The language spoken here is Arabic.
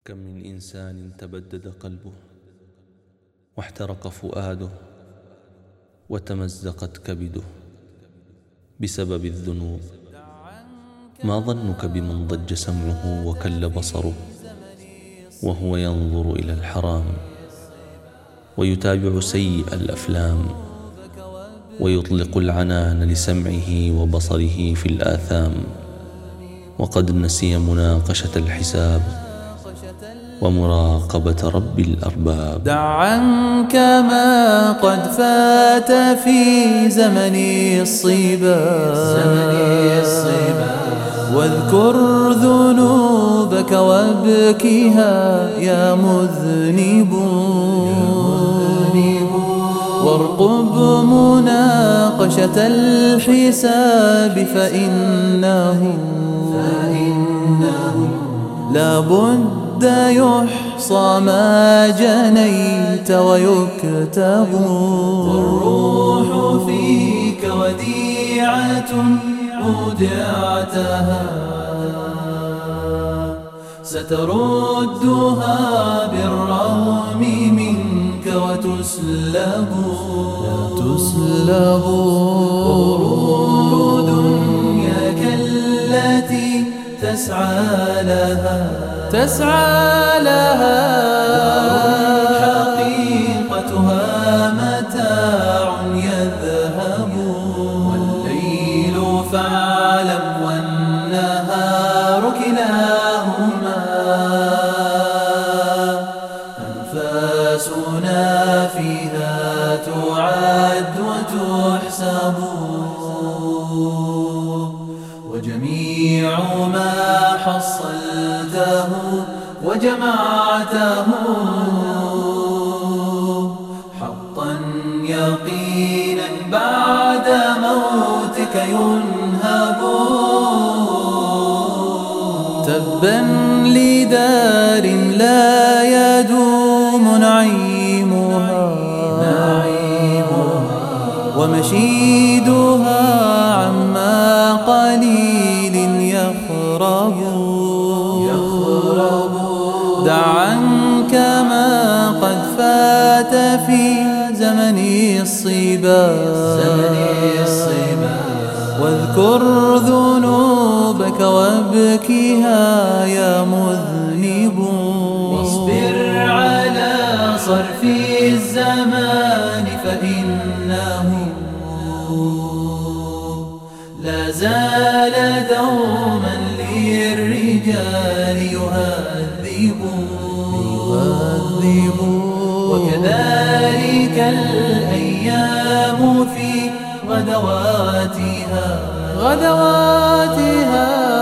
كم من إنسان تبدد قلبه واحترق فؤاده وتمزقت كبده بسبب الذنوب. ما ظنك بمن ضج سمعه وكل بصره وهو ينظر إلى الحرام ويتابع سيء الأفلام ويطلق العنان لسمعه وبصره في الآثام، وقد نسي مناقشة الحساب ومراقبة رب الأرباب. دع عنك ما قد فات في زمن الصبا واذكر ذنوبك وابكها يا مذنب، وارقب مناقشة الحساب فإنه لا بد يحصى ما جنيت ويكتب، والروح فيك وديعة أودعتها ستردها بالرغم منك وتسلب وغرور دنياك التي تسعى لها حقيقتها متاع يذهب، والليل فاعلم والنهار كلاهما أنفاسنا فيها تعد وتحسب، وجميع ما حصلته وجمعته حقا يقينا بعد موتك ينهب. تبا لدار لا يدوم نعيمها ومشيدها عما قليل يخرب. دع عنك ما قد فات في زمن الصبا واذكر ذنوبك وابكها يا مذنب، واصبر على صرف الزمان فإنه لا زال دوما للرجال يهذب، وكذلك الأيام في غدواتها